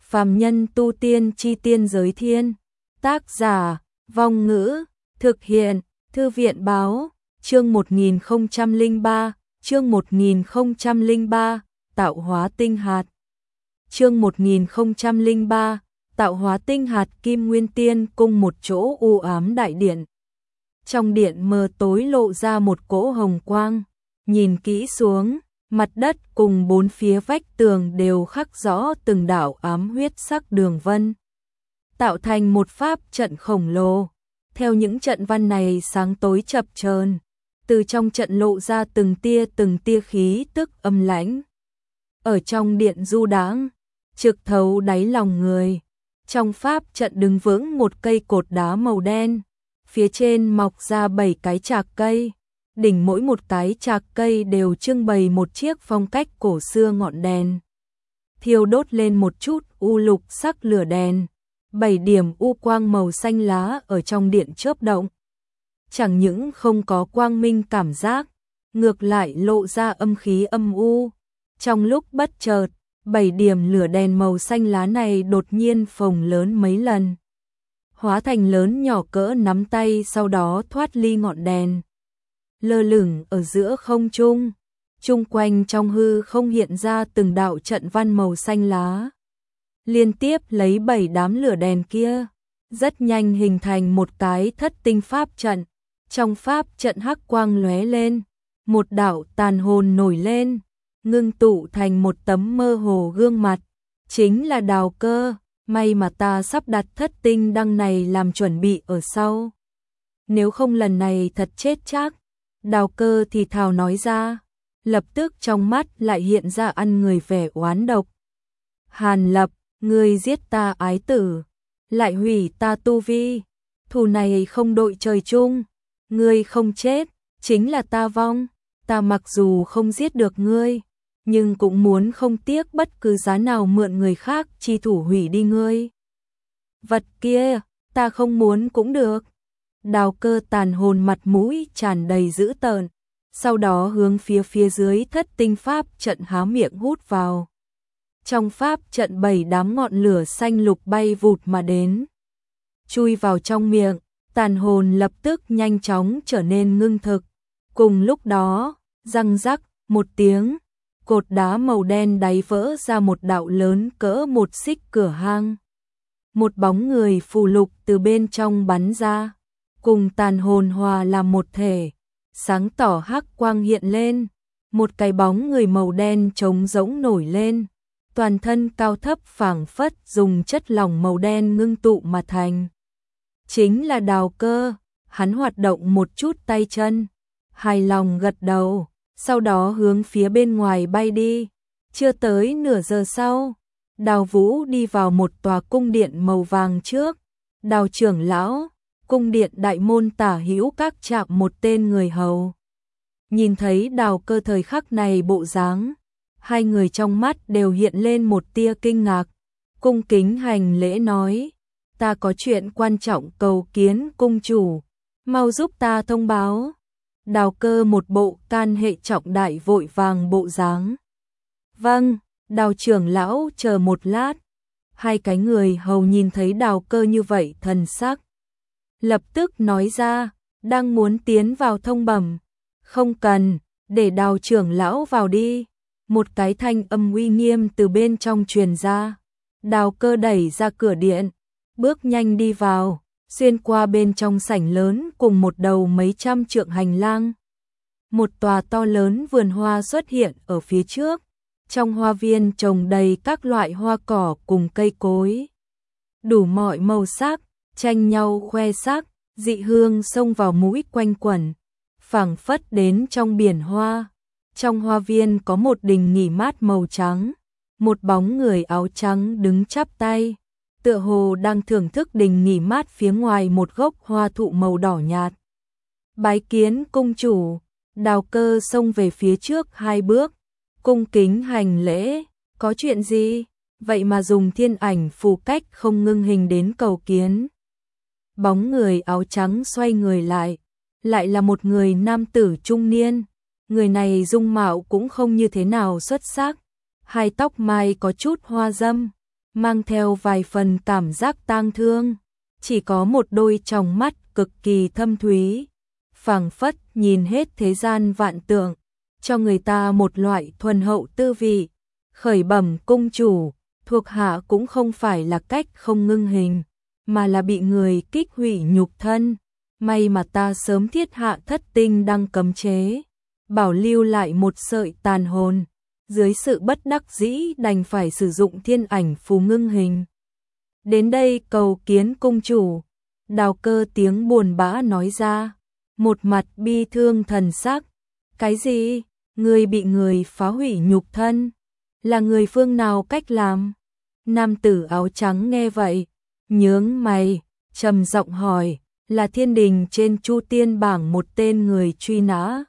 Phàm nhân tu tiên chi tiên giới thiên. Tác giả, Vong Ngữ, thực hiện, Thư viện báo, chương 1003, chương 1003, tạo hóa tinh hạt. Chương 1003, tạo hóa tinh hạt. Kim Nguyên Tiên cung một chỗ u ám đại điện. Trong điện mờ tối lộ ra một cỗ hồng quang, nhìn kỹ xuống, mặt đất cùng bốn phía vách tường đều khắc rõ từng đạo ám huyết sắc đường vân, tạo thành một pháp trận khổng lồ. Theo những trận văn này sáng tối chập chờn, từ trong trận lộ ra từng tia khí tức âm lãnh. Ở trong điện du đãng, trực thấu đáy lòng người. Trong pháp trận đứng vững một cây cột đá màu đen, phía trên mọc ra 7 cái trạc cây, đỉnh mỗi một cái trạc cây đều trưng bày một chiếc phong cách cổ xưa ngọn đèn, thiêu đốt lên một chút u lục sắc lửa đèn. 7 điểm u quang màu xanh lá ở trong điện chớp động. Chẳng những không có quang minh cảm giác, ngược lại lộ ra âm khí âm u. Trong lúc bất chợt, 7 điểm lửa đèn màu xanh lá này đột nhiên phồng lớn mấy lần, hóa thành lớn nhỏ cỡ nắm tay, sau đó thoát ly ngọn đèn, lơ lửng ở giữa không trung. Chung quanh trong hư không hiện ra từng đạo trận văn màu xanh lá, liên tiếp lấy 7 đám lửa đèn kia, rất nhanh hình thành một cái thất tinh pháp trận. Trong pháp trận hắc quang lóe lên, một đạo tàn hồn nổi lên, ngưng tụ thành một tấm mơ hồ gương mặt, chính là Đào Cơ. May mà ta sắp đặt thất tinh đăng này làm chuẩn bị ở sau, nếu không lần này thật chết chắc. Đào Cơ thì thào nói ra, lập tức trong mắt lại hiện ra ăn người vẻ oán độc. Hàn Lập, ngươi giết ta ái tử, lại hủy ta tu vi, thù này không đội trời chung, ngươi không chết, chính là ta vong. Ta mặc dù không giết được ngươi, nhưng cũng muốn không tiếc bất cứ giá nào mượn người khác chi thủ hủy đi ngươi. Vật kia, ta không muốn cũng được. Đào Cơ tàn hồn mặt mũi tràn đầy dữ tợn, sau đó hướng phía dưới thất tinh pháp trận há miệng hút vào. Trong pháp trận 7 đám ngọn lửa xanh lục bay vụt mà đến, chui vào trong miệng, tàn hồn lập tức nhanh chóng trở nên ngưng thực. Cùng lúc đó, răng rắc một tiếng, cột đá màu đen đáy vỡ ra một đạo lớn cỡ một xích cửa hang. Một bóng người phù lục từ bên trong bắn ra, cùng tàn hồn hòa làm một thể, sáng tỏ hắc quang hiện lên, một cái bóng người màu đen trống rỗng nổi lên, toàn thân cao thấp phảng phất dùng chất lỏng màu đen ngưng tụ mà thành. Chính là Đào Cơ. Hắn hoạt động một chút tay chân, hài lòng gật đầu, sau đó hướng phía bên ngoài bay đi. Chưa tới nửa giờ sau, Đào Vũ đi vào một tòa cung điện màu vàng trước. Đào trưởng lão, cung điện đại môn tả hữu các chạm một tên người hầu. Nhìn thấy Đào Cơ thời khắc này bộ dáng, hai người trong mắt đều hiện lên một tia kinh ngạc, cung kính hành lễ nói, ta có chuyện quan trọng cầu kiến cung chủ, mau giúp ta thông báo. Đào Cơ một bộ can hệ trọng đại vội vàng bộ dáng. Vâng, Đào trưởng lão chờ một lát. Hai cái người hầu nhìn thấy Đào Cơ như vậy thần sắc, lập tức nói ra, đang muốn tiến vào thông bẩm. Không cần, để Đào trưởng lão vào đi. Một cái thanh âm uy nghiêm từ bên trong truyền ra. Đào Cơ đẩy ra cửa điện, bước nhanh đi vào, xuyên qua bên trong sảnh lớn cùng một đầu mấy trăm trượng hành lang. Một tòa to lớn vườn hoa xuất hiện ở phía trước. Trong hoa viên trồng đầy các loại hoa cỏ cùng cây cối, đủ mọi màu sắc, tranh nhau khoe sắc, dị hương xông vào mũi quanh quẩn, phảng phất đến trong biển hoa. Trong hoa viên có một đình nghỉ mát màu trắng, một bóng người áo trắng đứng chắp tay, tựa hồ đang thưởng thức đình nghỉ mát phía ngoài một gốc hoa thụ màu đỏ nhạt. Bái kiến cung chủ. Đào Cơ xông về phía trước 2 bước, cung kính hành lễ. Có chuyện gì? Vậy mà dùng thiên ảnh phù cách không ngưng hình đến cầu kiến. Bóng người áo trắng xoay người lại là một người nam tử trung niên. Người này dung mạo cũng không như thế nào xuất sắc, hai tóc mai có chút hoa râm, mang theo vài phần cảm giác tang thương, chỉ có một đôi tròng mắt cực kỳ thâm thúy, phảng phất nhìn hết thế gian vạn tượng, cho người ta một loại thuần hậu tư vị. Khởi bẩm cung chủ, thuộc hạ cũng không phải là cách không ngưng hình, mà là bị người kích hủy nhục thân, may mà ta sớm thiết hạ thất tinh đăng cấm chế, bảo lưu lại một sợi tàn hồn, dưới sự bất đắc dĩ đành phải sử dụng thiên ảnh phù ngưng hình. Đến đây cầu kiến cung chủ, Đào Cơ tiếng buồn bã nói ra, một mặt bi thương thần sắc. Cái gì? Người bị người phá hủy nhục thân? Là người phương nào cách làm? Nam tử áo trắng nghe vậy, nhướng mày, trầm giọng hỏi, là thiên đình trên Chu Tiên bảng một tên người truy nã.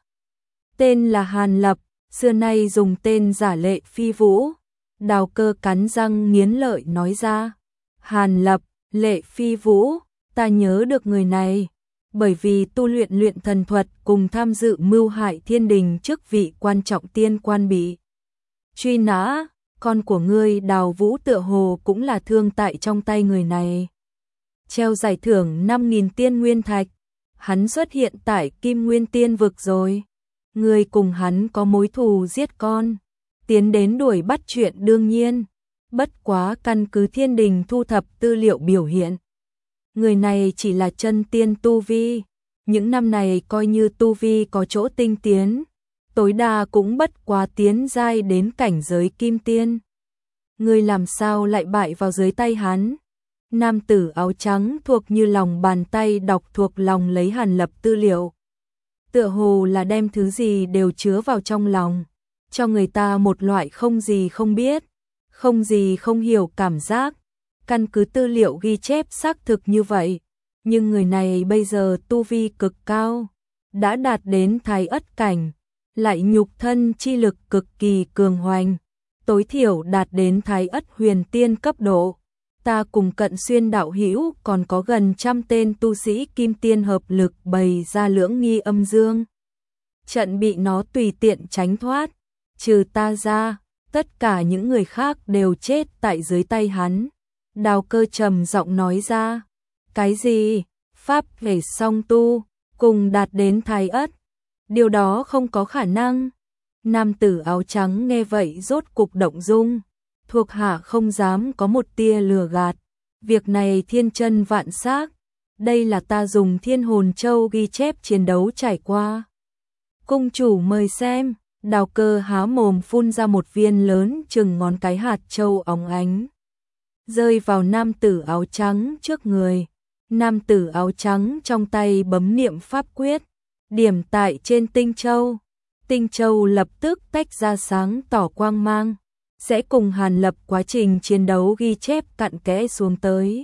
Tên là Hàn Lập, xưa nay dùng tên giả Lệ Phi Vũ. Đào Cơ cắn răng nghiến lợi nói ra, Hàn Lập, Lệ Phi Vũ, ta nhớ được người này, bởi vì tu luyện thần thuật cùng tham dự mưu hại thiên đình chức vị quan trọng tiên quan bị truy nã, con của ngươi Đào Vũ tựa hồ cũng là thương tại trong tay người này. Treo giải thưởng 5.000 tiên nguyên thạch, hắn xuất hiện tại Kim Nguyên Tiên vực rồi. Ngươi cùng hắn có mối thù giết con, tiến đến đuổi bắt chuyện đương nhiên, bất quá căn cứ thiên đình thu thập tư liệu biểu hiện. Người này chỉ là chân tiên tu vi, những năm này coi như tu vi có chỗ tinh tiến, tối đa cũng bất quá tiến giai đến cảnh giới kim tiên. Ngươi làm sao lại bại vào dưới tay hắn? Nam tử áo trắng thuộc như lòng bàn tay đọc thuộc lòng lấy Hàn Lập tư liệu. Tựa hồ là đem thứ gì đều chứa vào trong lòng, cho người ta một loại không gì không biết, không gì không hiểu cảm giác. Căn cứ tư liệu ghi chép xác thực như vậy, nhưng người này bây giờ tu vi cực cao, đã đạt đến Thái Ất cảnh, lại nhục thân chi lực cực kỳ cường hoành, tối thiểu đạt đến Thái Ất huyền tiên cấp độ. Ta cùng Cận Xuyên đạo hữu còn có gần 100 tên tu sĩ kim tiên hợp lực bày ra lưỡng nghi âm dương trận bị nó tùy tiện tránh thoát, trừ ta ra, tất cả những người khác đều chết tại dưới tay hắn. Đào Cơ trầm giọng nói ra, cái gì? Pháp thể song tu, cùng đạt đến Thái Ất? Điều đó không có khả năng. Nam tử áo trắng nghe vậy rốt cục động dung, thuộc hạ không dám có một tia lừa gạt, việc này thiên chân vạn xác, đây là ta dùng Thiên Hồn Châu ghi chép chiến đấu trải qua. Cung chủ mời xem. Đào Cơ há mồm phun ra một viên lớn chừng ngón cái hạt châu óng ánh, rơi vào nam tử áo trắng trước người. Nam tử áo trắng trong tay bấm niệm pháp quyết, điểm tại trên tinh châu. Tinh châu lập tức tách ra sáng tỏ quang mang, sẽ cùng Hàn Lập quá trình chiến đấu ghi chép cặn kẽ xuống tới.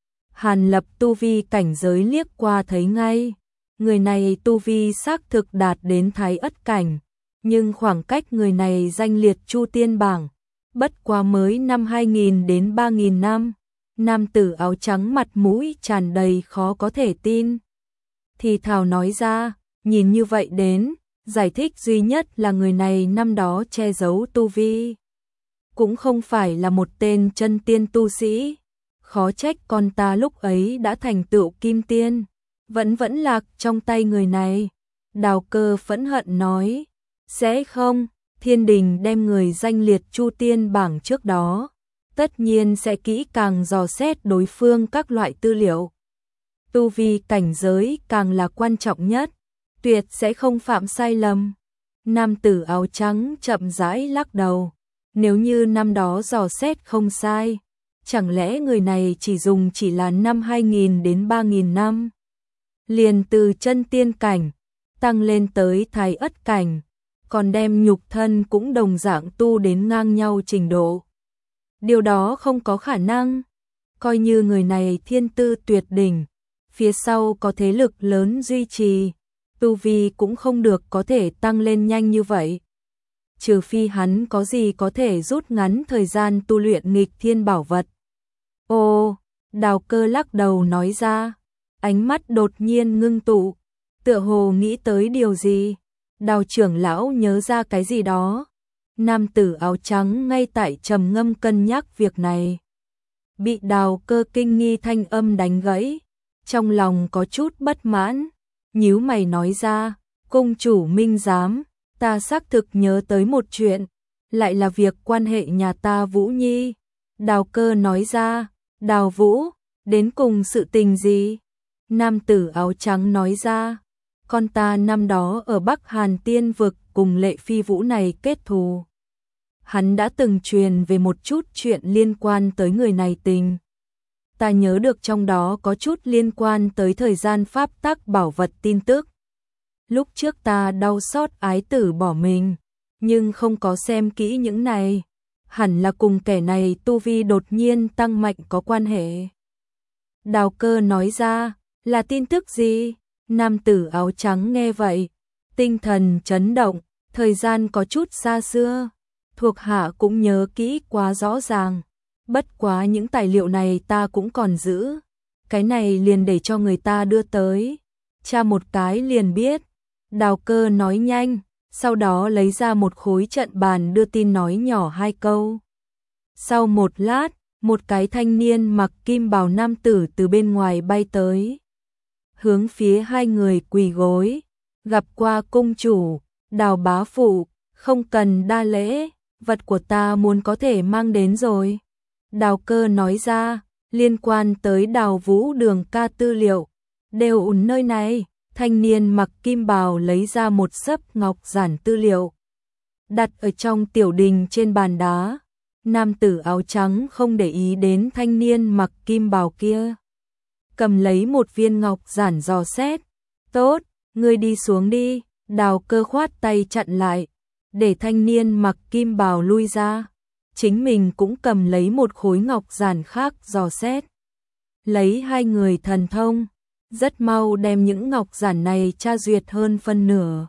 Hàn Lập tu vi cảnh giới liếc qua thấy ngay, người này tu vi xác thực đạt đến Thái Ất cảnh, nhưng khoảng cách người này danh liệt Chu Tiên bảng, bất quá mới năm 2000 đến 3000 năm. Nam tử áo trắng mặt mũi tràn đầy khó có thể tin, thì thào nói ra, nhìn như vậy đến, giải thích duy nhất là người này năm đó che giấu tu vi, cũng không phải là một tên chân tiên tu sĩ, khó trách con ta lúc ấy đã thành tựu kim tiên, vẫn lạc trong tay người này. Đào Cơ phẫn hận nói, sẽ không, thiên đình đem người danh liệt Chu Tiên bảng trước đó, tất nhiên sẽ kỹ càng dò xét đối phương các loại tư liệu. Tu vi cảnh giới càng là quan trọng nhất, tuyệt sẽ không phạm sai lầm. Nam tử áo trắng chậm rãi lắc đầu, nếu như năm đó dò xét không sai, chẳng lẽ người này chỉ là năm 2000 đến 3000 năm, liền từ chân tiên cảnh tăng lên tới Thái Ất cảnh, còn đem nhục thân cũng đồng dạng tu đến ngang nhau trình độ. Điều đó không có khả năng, coi như người này thiên tư tuyệt đỉnh, phía sau có thế lực lớn duy trì, tu vi cũng không được có thể tăng lên nhanh như vậy. Trừ phi hắn có gì có thể rút ngắn thời gian tu luyện nghịch thiên bảo vật. Ồ, Đào Cơ lắc đầu nói ra, ánh mắt đột nhiên ngưng tụ, tựa hồ nghĩ tới điều gì. Đào trưởng lão nhớ ra cái gì đó. Nam tử áo trắng ngay tại trầm ngâm cân nhắc việc này. bị Đào Cơ kinh nghi thanh âm đánh gãy, trong lòng có chút bất mãn, nhíu mày nói ra, cung chủ minh giám, ta xác thực nhớ tới một chuyện, lại là việc quan hệ nhà ta Vũ Nhi. Đào Cơ nói ra, Đào Vũ, đến cùng sự tình gì? Nam tử áo trắng nói ra, con ta năm đó ở Bắc Hàn Tiên vực cùng Lệ Phi Vũ này kết thù. Hắn đã từng truyền về một chút chuyện liên quan tới người này tình. Ta nhớ được trong đó có chút liên quan tới thời gian pháp tắc bảo vật tin tức. Lúc trước ta đau xót ái tử bỏ mình, nhưng không có xem kỹ những này. Hẳn là cùng kẻ này tu vi đột nhiên tăng mạnh có quan hệ. Đào Cơ nói ra, là tin tức gì? Nam tử áo trắng nghe vậy, tinh thần chấn động, thời gian có chút xa xưa, thuộc hạ cũng nhớ kỹ quá rõ ràng. Bất quá những tài liệu này ta cũng còn giữ, cái này liền để cho người ta đưa tới. Tra một cái liền biết. Đào Cơ nói nhanh, sau đó lấy ra một khối trận bàn đưa tin nói nhỏ hai câu. Sau một lát, một cái thanh niên mặc kim bào nam tử từ bên ngoài bay tới, hướng phía hai người quỳ gối, gặp qua cung chủ, Đào bá phụ, không cần đa lễ, vật của ta muốn có thể mang đến rồi. Đào Cơ nói ra, liên quan tới Đào Vũ Đường ca tư liệu, đều ở nơi này. Thanh niên mặc kim bào lấy ra một xấp ngọc giản tư liệu, đặt ở trong tiểu đình trên bàn đá. Nam tử áo trắng không để ý đến thanh niên mặc kim bào kia, cầm lấy một viên ngọc giản dò xét. Tốt, ngươi đi xuống đi. Đào Cơ khoát tay chặn lại, để thanh niên mặc kim bào lui ra. Chính mình cũng cầm lấy một khối ngọc giản khác dò xét. Lấy hai người thần thông, rất mau đem những ngọc giản này tra duyệt hơn phân nửa.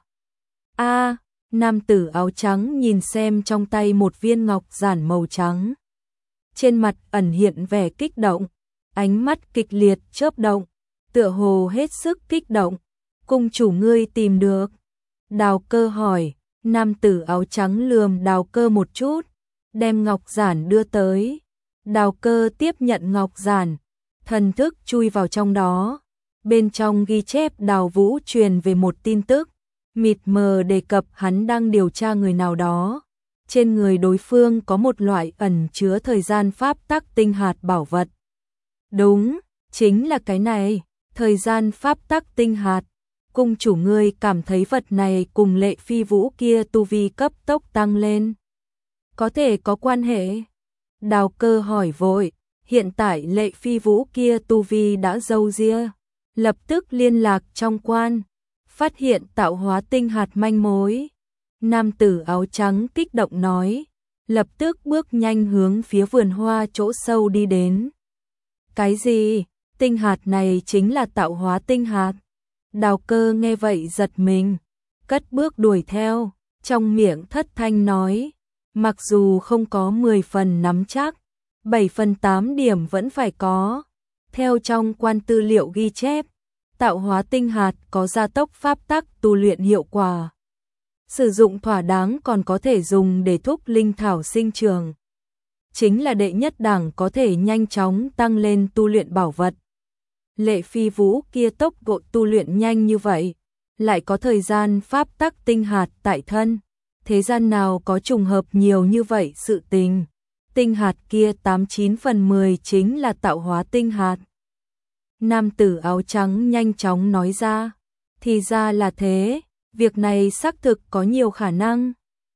Nam tử áo trắng nhìn xem trong tay một viên ngọc giản màu trắng. Trên mặt ẩn hiện vẻ kích động, ánh mắt kịch liệt chớp động, tựa hồ hết sức kích động. Cung chủ ngươi tìm được? Đào Cơ hỏi. Nam tử áo trắng lườm Đào Cơ một chút, đem ngọc giản đưa tới. Đào Cơ tiếp nhận ngọc giản, thần thức chui vào trong đó. Bên trong ghi chép Đào Vũ truyền về một tin tức, mịt mờ đề cập hắn đang điều tra người nào đó. Trên người đối phương có một loại ẩn chứa thời gian pháp tắc tinh hạt bảo vật. Đúng, chính là cái này, thời gian pháp tắc tinh hạt. Cung chủ ngươi cảm thấy vật này cùng Lệ Phi Vũ kia tu vi cấp tốc tăng lên, có thể có quan hệ? Đào Cơ hỏi vội. Hiện tại Lệ Phi Vũ kia tu vi đã râu ria, lập tức liên lạc trong quan, phát hiện tạo hóa tinh hạt manh mối. Nam tử áo trắng kích động nói, lập tức bước nhanh hướng phía vườn hoa chỗ sâu đi đến. Cái gì? Tinh hạt này chính là tạo hóa tinh hạt? Đào Cơ nghe vậy giật mình, cất bước đuổi theo, trong miệng thất thanh nói, mặc dù không có 10 phần nắm chắc, 7 phần 8 điểm vẫn phải có. Theo trong quan tư liệu ghi chép, tạo hóa tinh hạt có gia tốc pháp tắc tu luyện hiệu quả. Sử dụng thỏa đáng còn có thể dùng để thúc linh thảo sinh trưởng. Chính là đệ nhất đẳng có thể nhanh chóng tăng lên tu luyện bảo vật. Lệ Phi Vũ kia tốc độ tu luyện nhanh như vậy, lại có thời gian pháp tắc tinh hạt tại thân. Thế gian nào có trùng hợp nhiều như vậy sự tình. Tinh hạt kia 89 phần 10 chính là tạo hóa tinh hạt. Nam tử áo trắng nhanh chóng nói ra. Thì ra là thế, việc này xác thực có nhiều khả năng.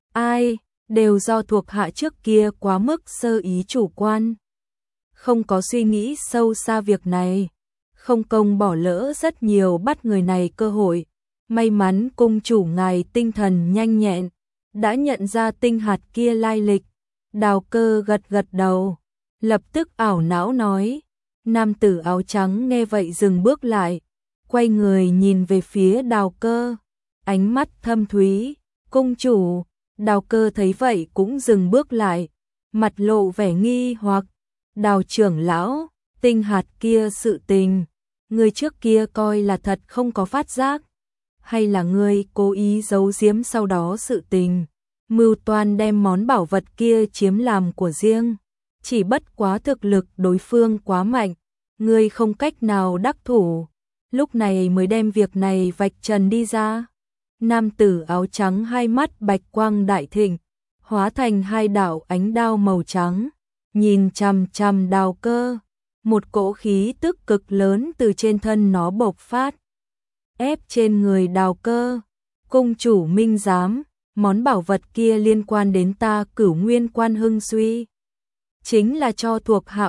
Đều do thuộc hạ trước kia quá mức sơ ý chủ quan. Không có suy nghĩ sâu xa việc này. Không công bỏ lỡ rất nhiều bắt người này cơ hội. May mắn cung chủ ngài tinh thần nhanh nhẹn, đã nhận ra tinh hạt kia lai lịch. Đào Cơ gật gật đầu, lập tức ảo não nói. Nam tử áo trắng nghe vậy dừng bước lại, quay người nhìn về phía Đào Cơ, ánh mắt thâm thúy. Cung chủ. Đào Cơ thấy vậy cũng dừng bước lại, mặt lộ vẻ nghi hoặc. Đào trưởng lão, tinh hạt kia sự tình, người trước kia coi là thật không có phát giác, hay là ngươi cố ý giấu giếm sau đó sự tình, mưu toan đem món bảo vật kia chiếm làm của riêng? chỉ bất quá thực lực đối phương quá mạnh, ngươi không cách nào đắc thủ, lúc này mới đem việc này vạch trần đi ra. Nam tử áo trắng hai mắt bạch quang đại thịnh, hóa thành hai đạo ánh đao màu trắng, nhìn chằm chằm Đào Cơ, một cỗ khí tức cực lớn từ trên thân nó bộc phát, ép trên người Đào Cơ. Cung chủ minh giám, món bảo vật kia liên quan đến ta Cửu Nguyên Quan Hưng Suy, chính là cho thuộc hạ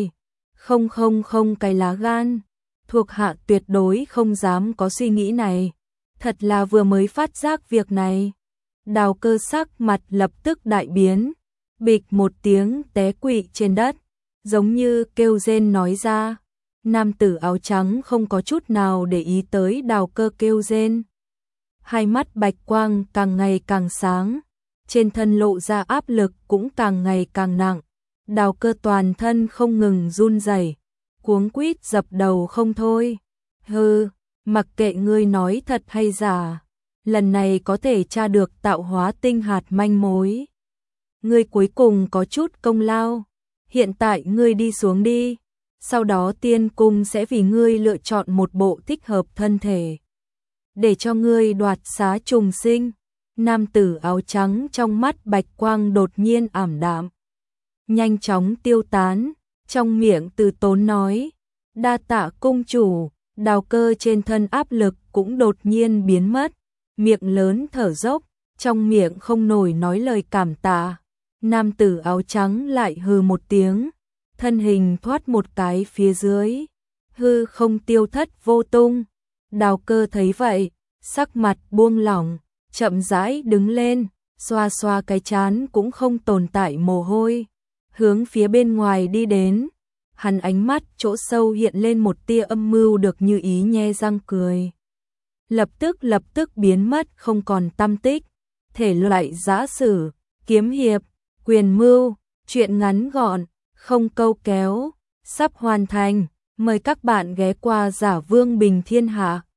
10,000 cái lá gan, thuộc hạ tuyệt đối không dám có suy nghĩ này, thật là vừa mới phát giác việc này. Đào Cơ sắc mặt lập tức đại biến, bịch một tiếng té quỵ trên đất, giống như kêu rên nói ra. Nam tử áo trắng không có chút nào để ý tới Đào Cơ kêu rên, hai mắt bạch quang càng ngày càng sáng, trên thân lộ ra áp lực cũng càng ngày càng nặng. Đào Cơ toàn thân không ngừng run rẩy, cuống quýt dập đầu không thôi. Hừ, mặc kệ ngươi nói thật hay giả, lần này có thể tra được tạo hóa tinh hạt manh mối. Ngươi cuối cùng có chút công lao, hiện tại ngươi đi xuống đi, sau đó tiên cung sẽ vì ngươi lựa chọn một bộ thích hợp thân thể, để cho ngươi đoạt xá trùng sinh. Nam tử áo trắng trong mắt bạch quang đột nhiên ảm đạm, nhanh chóng tiêu tán, trong miệng từ tốn nói, đa tạ cung chủ. Đào Cơ trên thân áp lực cũng đột nhiên biến mất, miệng lớn thở dốc, trong miệng không nổi nói lời cảm tạ. Nam tử áo trắng lại hừ một tiếng, thân hình thoát một cái phía dưới, hư không tiêu thất vô tung. Đào Cơ thấy vậy, sắc mặt buông lỏng, chậm rãi đứng lên, xoa xoa cái trán cũng không tồn tại mồ hôi, hướng phía bên ngoài đi đến. Hắn ánh mắt chỗ sâu hiện lên một tia âm mưu được như ý nhe răng cười. Lập tức biến mất không còn tăm tích. Thể loại giã sử, kiếm hiệp, quyền mưu, truyện ngắn gọn, không câu kéo, sắp hoàn thành. Mời các bạn ghé qua Giả Vương Bình Thiên Hạ.